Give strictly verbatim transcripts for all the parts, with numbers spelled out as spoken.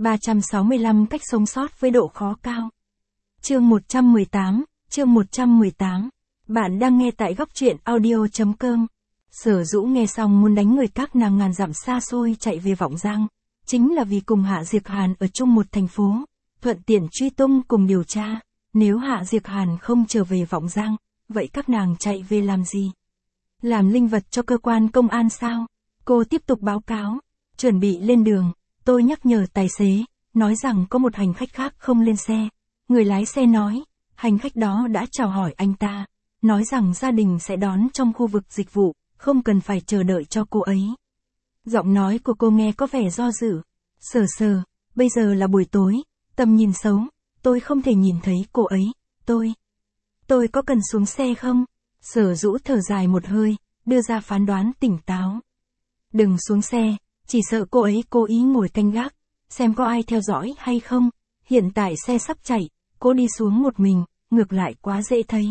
ba trăm sáu mươi lăm cách sống sót với độ khó cao. Chương một trăm mười tám, chương một trăm mười tám. Bạn đang nghe tại góc truyện audio chấm com. Sở Dũ nghe xong muốn đánh người các nàng ngàn dặm xa xôi chạy về Vọng Giang, chính là vì cùng Hạ Diệc Hàn ở chung một thành phố, thuận tiện truy tung cùng điều tra. Nếu Hạ Diệc Hàn không trở về Vọng Giang, vậy các nàng chạy về làm gì? Làm linh vật cho cơ quan công an sao? Cô tiếp tục báo cáo, chuẩn bị lên đường. Tôi nhắc nhở tài xế, nói rằng có một hành khách khác không lên xe. Người lái xe nói, hành khách đó đã chào hỏi anh ta, nói rằng gia đình sẽ đón trong khu vực dịch vụ, không cần phải chờ đợi cho cô ấy. Giọng nói của cô nghe có vẻ do dự. Sờ sờ, bây giờ là buổi tối, tầm nhìn xấu, tôi không thể nhìn thấy cô ấy, tôi... Tôi có cần xuống xe không? Sở Dũ thở dài một hơi, đưa ra phán đoán tỉnh táo. Đừng xuống xe, chỉ sợ cô ấy cố ý ngồi canh gác, xem có ai theo dõi hay không. Hiện tại xe sắp chạy, cô đi xuống một mình, ngược lại quá dễ thấy.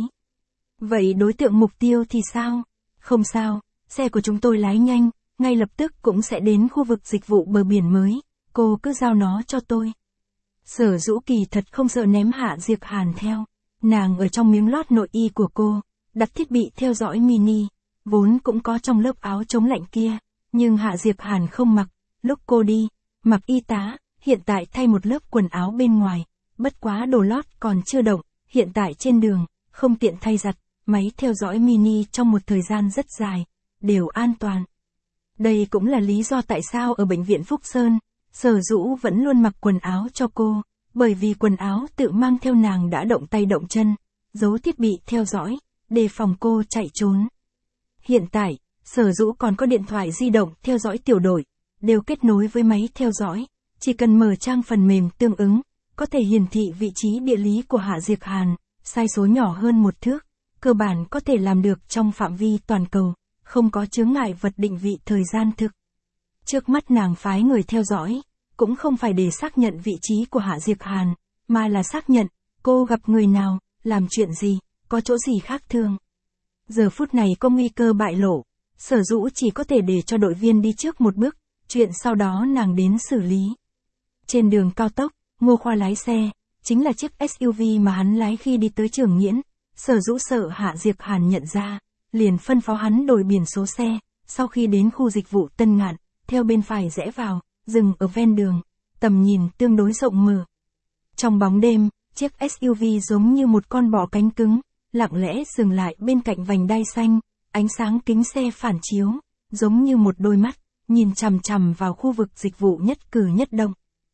Vậy đối tượng mục tiêu thì sao? Không sao, xe của chúng tôi lái nhanh, ngay lập tức cũng sẽ đến khu vực dịch vụ bờ biển mới, cô cứ giao nó cho tôi. Sở Dũ kỳ thật không sợ ném Hạ Diệc Hàn theo. Nàng ở trong miếng lót nội y của cô, đặt thiết bị theo dõi mini, vốn cũng có trong lớp áo chống lạnh kia, nhưng Hạ Diệc Hàn không mặc, lúc cô đi, mặc y tá, hiện tại thay một lớp quần áo bên ngoài, bất quá đồ lót còn chưa động, hiện tại trên đường, không tiện thay giặt, máy theo dõi mini trong một thời gian rất dài, đều an toàn. Đây cũng là lý do tại sao ở bệnh viện Phúc Sơn, Sở Dũ vẫn luôn mặc quần áo cho cô. Bởi vì quần áo tự mang theo nàng đã động tay động chân, giấu thiết bị theo dõi, đề phòng cô chạy trốn. Hiện tại, Sở Dũ còn có điện thoại di động theo dõi tiểu đội, đều kết nối với máy theo dõi, chỉ cần mở trang phần mềm tương ứng, có thể hiển thị vị trí địa lý của Hạ Diệc Hàn, sai số nhỏ hơn một thước, cơ bản có thể làm được trong phạm vi toàn cầu, không có chướng ngại vật định vị thời gian thực. Trước mắt nàng phái người theo dõi, cũng không phải để xác nhận vị trí của Hạ Diệc Hàn, mà là xác nhận, cô gặp người nào, làm chuyện gì, có chỗ gì khác thường. Giờ phút này có nguy cơ bại lộ, Sở Dũ chỉ có thể để cho đội viên đi trước một bước, chuyện sau đó nàng đến xử lý. Trên đường cao tốc, Ngô Khoa lái xe, chính là chiếc ét u vê mà hắn lái khi đi tới Trường Nghiễn. Sở Dũ sợ Hạ Diệc Hàn nhận ra, liền phân phó hắn đổi biển số xe, sau khi đến khu dịch vụ Tân Ngạn, theo bên phải rẽ vào, dừng ở ven đường, tầm nhìn tương đối rộng mở. Trong bóng đêm, chiếc ét u vê giống như một con bò cánh cứng, lặng lẽ dừng lại bên cạnh vành đai xanh, ánh sáng kính xe phản chiếu, giống như một đôi mắt, nhìn chằm chằm vào khu vực dịch vụ nhất cử nhất động.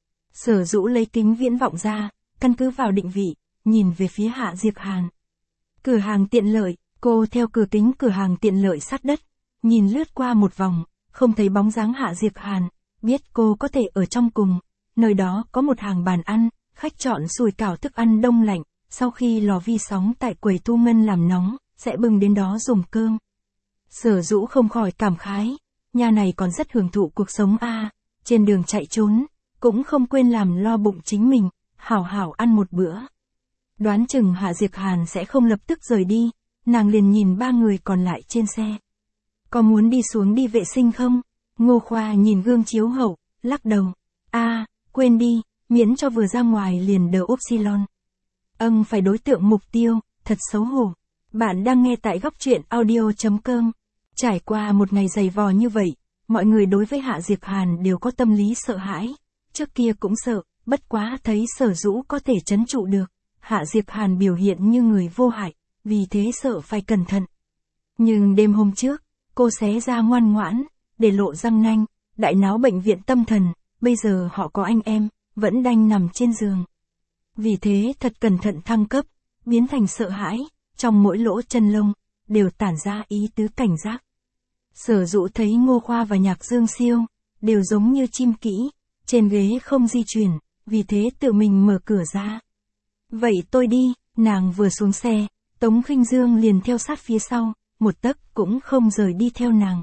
Sở Dũ lấy kính viễn vọng ra, căn cứ vào định vị, nhìn về phía Hạ Diệc Hàn. Cửa hàng tiện lợi, cô theo cửa kính cửa hàng tiện lợi sát đất, nhìn lướt qua một vòng, không thấy bóng dáng Hạ Diệc Hàn. Biết cô có thể ở trong cùng, nơi đó có một hàng bàn ăn, khách chọn sủi cảo thức ăn đông lạnh, sau khi lò vi sóng tại quầy thu ngân làm nóng, sẽ bưng đến đó dùng cơm. Sở Dũ không khỏi cảm khái, nhà này còn rất hưởng thụ cuộc sống a, à, trên đường chạy trốn, cũng không quên làm lo bụng chính mình, hảo hảo ăn một bữa. Đoán chừng Hạ Diệc Hàn sẽ không lập tức rời đi, nàng liền nhìn ba người còn lại trên xe. Có muốn đi xuống đi vệ sinh không? Ngô Khoa nhìn gương chiếu hậu, lắc đầu. A, à, quên đi, miễn cho vừa ra ngoài liền đờ upsilon. Âng phải đối tượng mục tiêu, thật xấu hổ. Bạn đang nghe tại góc truyện audio chấm com. Trải qua một ngày dày vò như vậy, mọi người đối với Hạ Diệc Hàn đều có tâm lý sợ hãi. Trước kia cũng sợ, bất quá thấy Sở Dũ có thể trấn trụ được. Hạ Diệc Hàn biểu hiện như người vô hại, vì thế sợ phải cẩn thận. Nhưng đêm hôm trước, cô xé ra ngoan ngoãn, để lộ răng nanh, đại náo bệnh viện tâm thần, bây giờ họ có anh em, vẫn đanh nằm trên giường. Vì thế thật cẩn thận thăng cấp, biến thành sợ hãi, trong mỗi lỗ chân lông, đều tản ra ý tứ cảnh giác. Sở Dũ thấy Ngô Khoa và Nhạc Dương Siêu, đều giống như chim kỹ, trên ghế không di chuyển, vì thế tự mình mở cửa ra. Vậy tôi đi, nàng vừa xuống xe, Tống Khinh Dương liền theo sát phía sau, một tấc cũng không rời đi theo nàng.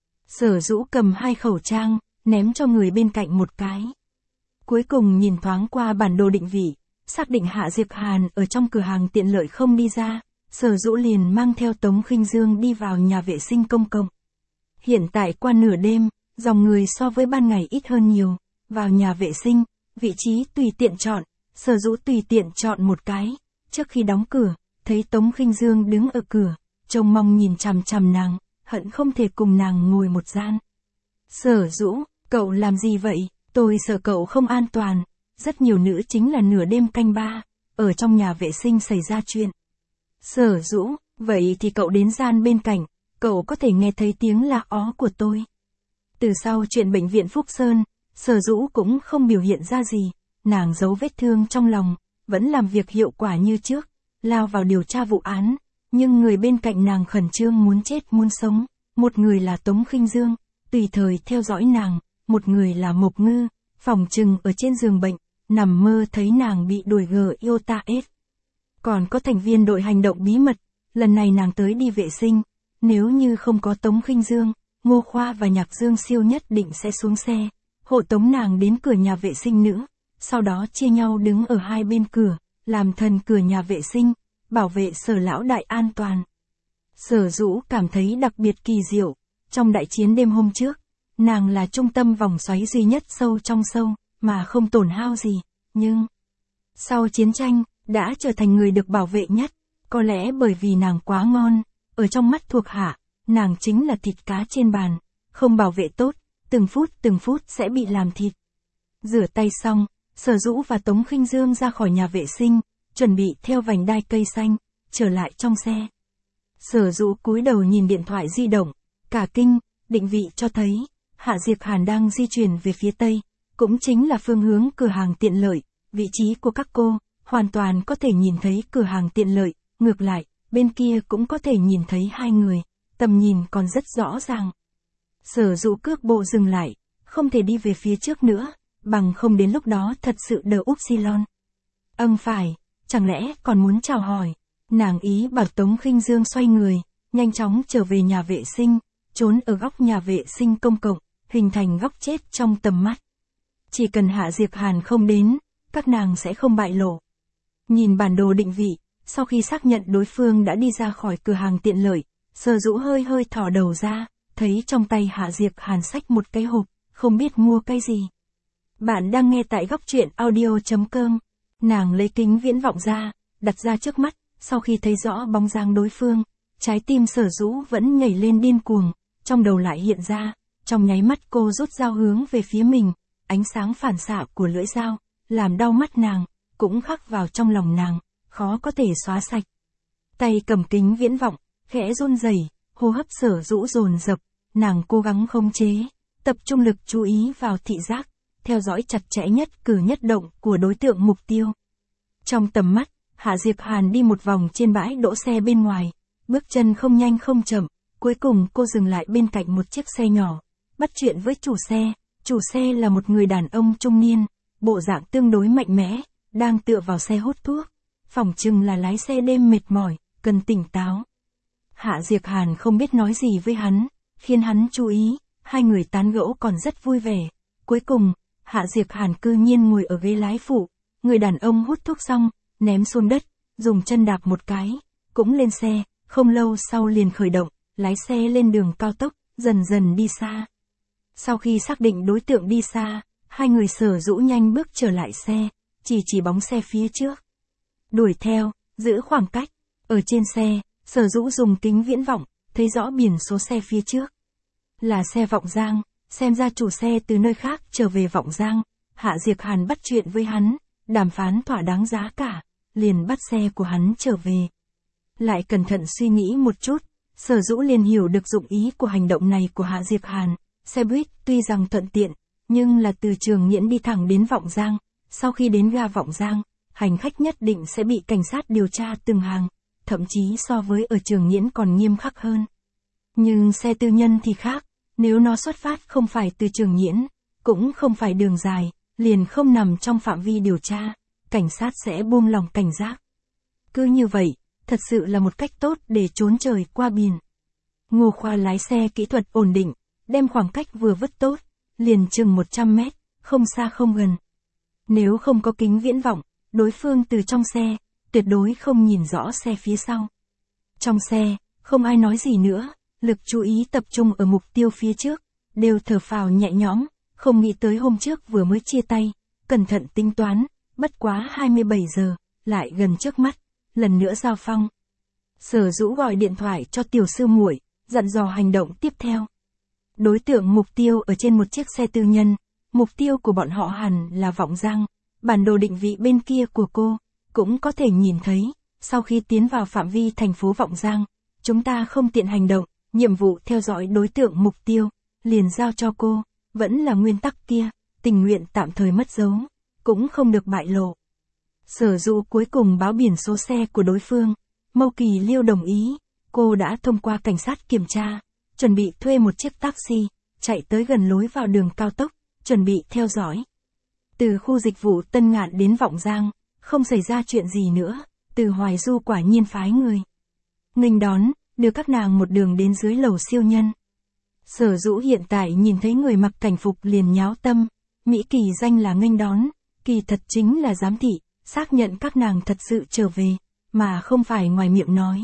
Sở Dũ cầm hai khẩu trang, ném cho người bên cạnh một cái. Cuối cùng nhìn thoáng qua bản đồ định vị, xác định Hạ Diệc Hàn ở trong cửa hàng tiện lợi không đi ra, Sở Dũ liền mang theo Tống Khinh Dương đi vào nhà vệ sinh công cộng. Hiện tại qua nửa đêm, dòng người so với ban ngày ít hơn nhiều, vào nhà vệ sinh, vị trí tùy tiện chọn, Sở Dũ tùy tiện chọn một cái. Trước khi đóng cửa, thấy Tống Khinh Dương đứng ở cửa, trông mong nhìn chằm chằm nàng, hận không thể cùng nàng ngồi một gian. Sở Dũ, cậu làm gì vậy? Tôi sợ cậu không an toàn. Rất nhiều nữ chính là nửa đêm canh ba, ở trong nhà vệ sinh xảy ra chuyện. Sở Dũ, vậy thì cậu đến gian bên cạnh, cậu có thể nghe thấy tiếng la ó của tôi. Từ sau chuyện bệnh viện Phúc Sơn, Sở Dũ cũng không biểu hiện ra gì, nàng giấu vết thương trong lòng, vẫn làm việc hiệu quả như trước, lao vào điều tra vụ án, nhưng người bên cạnh nàng khẩn trương muốn chết muốn sống, một người là Tống Khinh Dương, tùy thời theo dõi nàng, một người là Mộc Ngư, phòng trừng ở trên giường bệnh, nằm mơ thấy nàng bị đuổi gờ yêu ta ết. Còn có thành viên đội hành động bí mật, lần này nàng tới đi vệ sinh, nếu như không có Tống Khinh Dương, Ngô Khoa và Nhạc Dương Siêu nhất định sẽ xuống xe, hộ tống nàng đến cửa nhà vệ sinh nữ, sau đó chia nhau đứng ở hai bên cửa, làm thần cửa nhà vệ sinh, bảo vệ Sở lão đại an toàn. Sở Dũ cảm thấy đặc biệt kỳ diệu, trong đại chiến đêm hôm trước, nàng là trung tâm vòng xoáy duy nhất sâu trong sâu, mà không tổn hao gì, nhưng sau chiến tranh, đã trở thành người được bảo vệ nhất, có lẽ bởi vì nàng quá ngon, ở trong mắt thuộc hạ, nàng chính là thịt cá trên bàn, không bảo vệ tốt, từng phút từng phút sẽ bị làm thịt. Rửa tay xong, Sở Dũ và Tống Khinh Dương ra khỏi nhà vệ sinh, chuẩn bị theo vành đai cây xanh, trở lại trong xe. Sở Dũ cúi đầu nhìn điện thoại di động, cả kinh, định vị cho thấy, Hạ Diệp Hàn đang di chuyển về phía tây, cũng chính là phương hướng cửa hàng tiện lợi, vị trí của các cô, hoàn toàn có thể nhìn thấy cửa hàng tiện lợi, ngược lại, bên kia cũng có thể nhìn thấy hai người, tầm nhìn còn rất rõ ràng. Sở Dũ cước bộ dừng lại, không thể đi về phía trước nữa, bằng không đến lúc đó thật sự đờ upsilon. Âng phải, chẳng lẽ còn muốn chào hỏi, nàng ý bảo Tống Khinh Dương xoay người, nhanh chóng trở về nhà vệ sinh, trốn ở góc nhà vệ sinh công cộng, hình thành góc chết trong tầm mắt. Chỉ cần Hạ Diệp Hàn không đến, các nàng sẽ không bại lộ. Nhìn bản đồ định vị, sau khi xác nhận đối phương đã đi ra khỏi cửa hàng tiện lợi, Sở Dũ hơi hơi thò đầu ra, thấy trong tay Hạ Diệp Hàn xách một cái hộp, không biết mua cái gì. Bạn đang nghe tại góc truyện audio.com. Nàng lấy kính viễn vọng ra, đặt ra trước mắt, sau khi thấy rõ bóng dáng đối phương, trái tim Sở Dũ vẫn nhảy lên điên cuồng, trong đầu lại hiện ra, trong nháy mắt cô rút dao hướng về phía mình, ánh sáng phản xạ của lưỡi dao, làm đau mắt nàng, cũng khắc vào trong lòng nàng, khó có thể xóa sạch. Tay cầm kính viễn vọng, khẽ run rẩy, hô hấp Sở Dũ dồn dập, nàng cố gắng khống chế, tập trung lực chú ý vào thị giác, theo dõi chặt chẽ nhất cử nhất động của đối tượng mục tiêu. Trong tầm mắt, Hạ Diệp Hàn đi một vòng trên bãi đỗ xe bên ngoài, bước chân không nhanh không chậm, cuối cùng cô dừng lại bên cạnh một chiếc xe nhỏ, bắt chuyện với chủ xe, chủ xe là một người đàn ông trung niên, bộ dạng tương đối mạnh mẽ, đang tựa vào xe hút thuốc, phỏng chừng là lái xe đêm mệt mỏi, cần tỉnh táo. Hạ Diệp Hàn không biết nói gì với hắn, khiến hắn chú ý, hai người tán gẫu còn rất vui vẻ. Cuối cùng, Hạ Diệp Hàn cư nhiên ngồi ở ghế lái phụ, người đàn ông hút thuốc xong, ném xuống đất, dùng chân đạp một cái, cũng lên xe, không lâu sau liền khởi động, lái xe lên đường cao tốc, dần dần đi xa. Sau khi xác định đối tượng đi xa, hai người Sở Dũ nhanh bước trở lại xe, chỉ chỉ bóng xe phía trước. Đuổi theo, giữ khoảng cách, ở trên xe, Sở Dũ dùng kính viễn vọng, thấy rõ biển số xe phía trước. Là xe Vọng Giang, xem ra chủ xe từ nơi khác trở về Vọng Giang, Hạ Diệp Hàn bắt chuyện với hắn, đàm phán thỏa đáng giá cả, liền bắt xe của hắn trở về. Lại cẩn thận suy nghĩ một chút, Sở Dũ liền hiểu được dụng ý của hành động này của Hạ Diệp Hàn, xe buýt tuy rằng thuận tiện, nhưng là từ Trường Nghiễn đi thẳng đến Vọng Giang, sau khi đến ga Vọng Giang, hành khách nhất định sẽ bị cảnh sát điều tra từng hàng, thậm chí so với ở Trường Nghiễn còn nghiêm khắc hơn. Nhưng xe tư nhân thì khác, nếu nó xuất phát không phải từ Trường Nghiễn, cũng không phải đường dài, liền không nằm trong phạm vi điều tra, cảnh sát sẽ buông lỏng cảnh giác. Cứ như vậy, thật sự là một cách tốt để trốn trời qua biển. Ngô Khoa lái xe kỹ thuật ổn định, đem khoảng cách vừa vứt tốt, liền chừng một trăm mét, không xa không gần. Nếu không có kính viễn vọng, đối phương từ trong xe, tuyệt đối không nhìn rõ xe phía sau. Trong xe, không ai nói gì nữa, lực chú ý tập trung ở mục tiêu phía trước, đều thở phào nhẹ nhõm, không nghĩ tới hôm trước vừa mới chia tay, cẩn thận tính toán, bất quá hai mươi bảy giờ, lại gần trước mắt, lần nữa giao phong. Sở Dũ gọi điện thoại cho tiểu sư muội, dặn dò hành động tiếp theo. Đối tượng mục tiêu ở trên một chiếc xe tư nhân, mục tiêu của bọn họ hẳn là Vọng Giang, bản đồ định vị bên kia của cô, cũng có thể nhìn thấy, sau khi tiến vào phạm vi thành phố Vọng Giang, chúng ta không tiện hành động, nhiệm vụ theo dõi đối tượng mục tiêu, liền giao cho cô, vẫn là nguyên tắc kia, tình nguyện tạm thời mất dấu, cũng không được bại lộ. Sở Dũ cuối cùng báo biển số xe của đối phương, Mâu Kỳ Liêu đồng ý, cô đã thông qua cảnh sát kiểm tra, chuẩn bị thuê một chiếc taxi, chạy tới gần lối vào đường cao tốc, chuẩn bị theo dõi. Từ khu dịch vụ Tân Ngạn đến Vọng Giang, không xảy ra chuyện gì nữa, Từ Hoài Du quả nhiên phái người nghênh đón, đưa các nàng một đường đến dưới lầu siêu nhân. Sở Dũ hiện tại nhìn thấy người mặc cảnh phục liền nháo tâm, Mỹ kỳ danh là nghênh đón, kỳ thật chính là giám thị, xác nhận các nàng thật sự trở về, mà không phải ngoài miệng nói.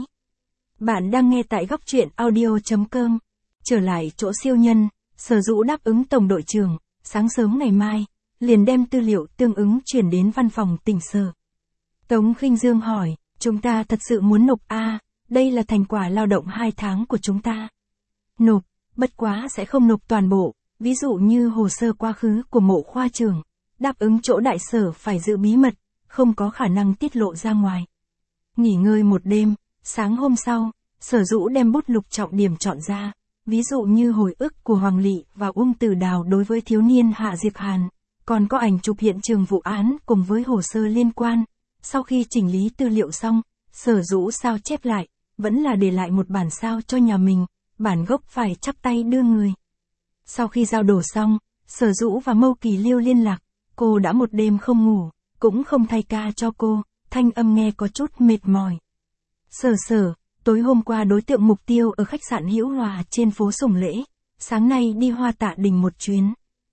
Bạn đang nghe tại góc truyện audio chấm com. Trở lại chỗ siêu nhân, Sở Dũ đáp ứng tổng đội trưởng, sáng sớm ngày mai, liền đem tư liệu tương ứng chuyển đến văn phòng tỉnh sở. Tống Khinh Dương hỏi, chúng ta thật sự muốn nộp a à, đây là thành quả lao động hai tháng của chúng ta. Nộp, bất quá sẽ không nộp toàn bộ, ví dụ như hồ sơ quá khứ của mộ khoa trưởng, đáp ứng chỗ đại sở phải giữ bí mật, không có khả năng tiết lộ ra ngoài. Nghỉ ngơi một đêm, sáng hôm sau, Sở Dũ đem bút lục trọng điểm chọn ra, ví dụ như hồi ức của Hoàng Lị và Uông Tử Đào đối với thiếu niên Hạ Diệp Hàn, còn có ảnh chụp hiện trường vụ án cùng với hồ sơ liên quan. Sau khi chỉnh lý tư liệu xong, Sở Dũ sao chép lại, vẫn là để lại một bản sao cho nhà mình, bản gốc phải chắp tay đưa người. Sau khi giao đổ xong, Sở Dũ và Mâu Kỳ Liêu liên lạc, cô đã một đêm không ngủ, cũng không thay ca cho cô, thanh âm nghe có chút mệt mỏi. Sở Sở, tối hôm qua đối tượng mục tiêu ở khách sạn Hữu Hòa trên phố Sùng Lễ, sáng nay đi Hoa Tạ Đình một chuyến.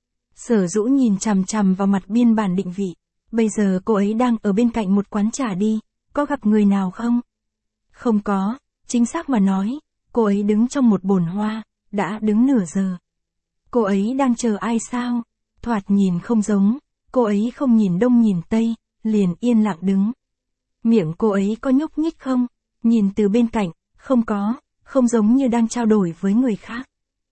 Sở Dũ nhìn chằm chằm vào mặt biên bản định vị, bây giờ cô ấy đang ở bên cạnh một quán trà đi, có gặp người nào không? Không có, chính xác mà nói, cô ấy đứng trong một bồn hoa, đã đứng nửa giờ. Cô ấy đang chờ ai sao? Thoạt nhìn không giống, cô ấy không nhìn đông nhìn tây, liền yên lặng đứng. Miệng cô ấy có nhúc nhích không? Nhìn từ bên cạnh, không có, không giống như đang trao đổi với người khác.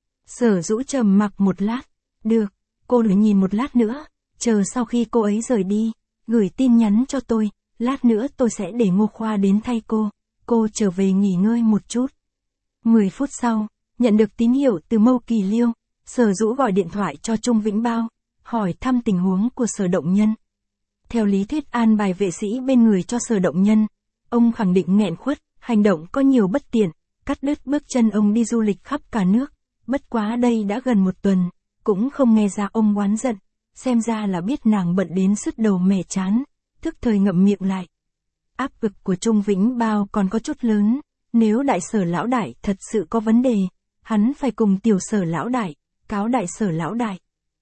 Sở Dũ trầm mặc một lát, được, cô lại nhìn một lát nữa, chờ sau khi cô ấy rời đi, gửi tin nhắn cho tôi, lát nữa tôi sẽ để Ngô Khoa đến thay cô, cô trở về nghỉ ngơi một chút. mười phút sau, nhận được tín hiệu từ Mâu Kỳ Liêu, Sở Dũ gọi điện thoại cho Trung Vĩnh Bao, hỏi thăm tình huống của Sở Động Nhân. Theo lý thuyết an bài vệ sĩ bên người cho Sở Động Nhân, ông khẳng định nghẹn khuất, hành động có nhiều bất tiện, cắt đứt bước chân ông đi du lịch khắp cả nước, bất quá đây đã gần một tuần, cũng không nghe ra ông oán giận, xem ra là biết nàng bận đến sứt đầu mẻ chán, thức thời ngậm miệng lại. Áp lực của Trung Vĩnh Bao còn có chút lớn, nếu đại sở lão đại thật sự có vấn đề, hắn phải cùng tiểu sở lão đại, cáo đại sở lão đại.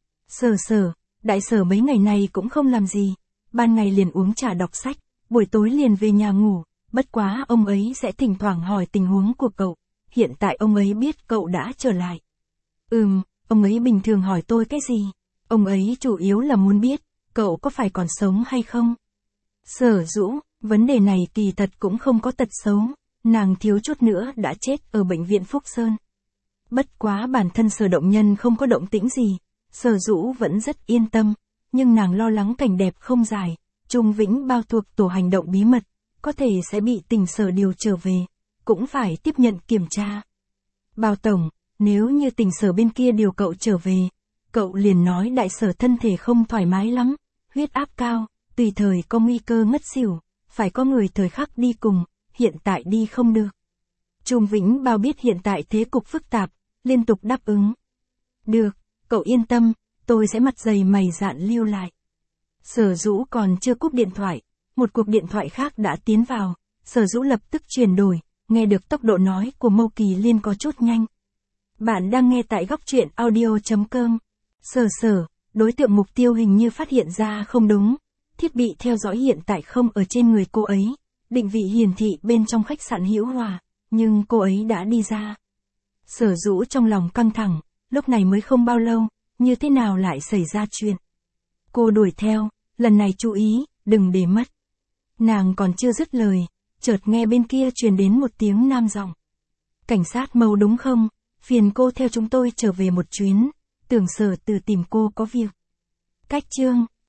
Sở sở, đại sở mấy ngày này cũng không làm gì, ban ngày liền uống trà đọc sách, buổi tối liền về nhà ngủ, bất quá ông ấy sẽ thỉnh thoảng hỏi tình huống của cậu, hiện tại ông ấy biết cậu đã trở lại. Ừm, ông ấy bình thường hỏi tôi cái gì? Ông ấy chủ yếu là muốn biết, cậu có phải còn sống hay không? Sở Dũ, vấn đề này kỳ thật cũng không có tật xấu, nàng thiếu chút nữa đã chết ở bệnh viện Phúc Sơn. Bất quá bản thân Sở Động Nhân không có động tĩnh gì, Sở Dũ vẫn rất yên tâm, nhưng nàng lo lắng cảnh đẹp không dài, Trung Vĩnh Bao thuộc tổ hành động bí mật, có thể sẽ bị tỉnh sở điều trở về, cũng phải tiếp nhận kiểm tra. Bao tổng, nếu như tỉnh sở bên kia điều cậu trở về, cậu liền nói đại sở thân thể không thoải mái lắm, huyết áp cao, tùy thời có nguy cơ ngất xỉu, phải có người thời khắc đi cùng, hiện tại đi không được. Trung Vĩnh Bao biết hiện tại thế cục phức tạp, liên tục đáp ứng. Được, cậu yên tâm, tôi sẽ mặt dày mày dạn lưu lại. Sở Dũ còn chưa cúp điện thoại, một cuộc điện thoại khác đã tiến vào, Sở Dũ lập tức chuyển đổi, nghe được tốc độ nói của Mâu Kỳ Liên có chút nhanh. Bạn đang nghe tại góc truyện audio chấm com. Sở sở, đối tượng mục tiêu hình như phát hiện ra không đúng, thiết bị theo dõi hiện tại không ở trên người cô ấy, định vị hiển thị bên trong khách sạn Hữu Hòa, nhưng cô ấy đã đi ra. Sở Dũ trong lòng căng thẳng, lúc này mới không bao lâu, như thế nào lại xảy ra chuyện? Cô đuổi theo, lần này chú ý, đừng để mất. Nàng còn chưa dứt lời, chợt nghe bên kia truyền đến một tiếng nam giọng. Cảnh sát Mâu đúng không? Phiền cô theo chúng tôi trở về một chuyến, tưởng Sở Từ tìm cô có việc. Cách chương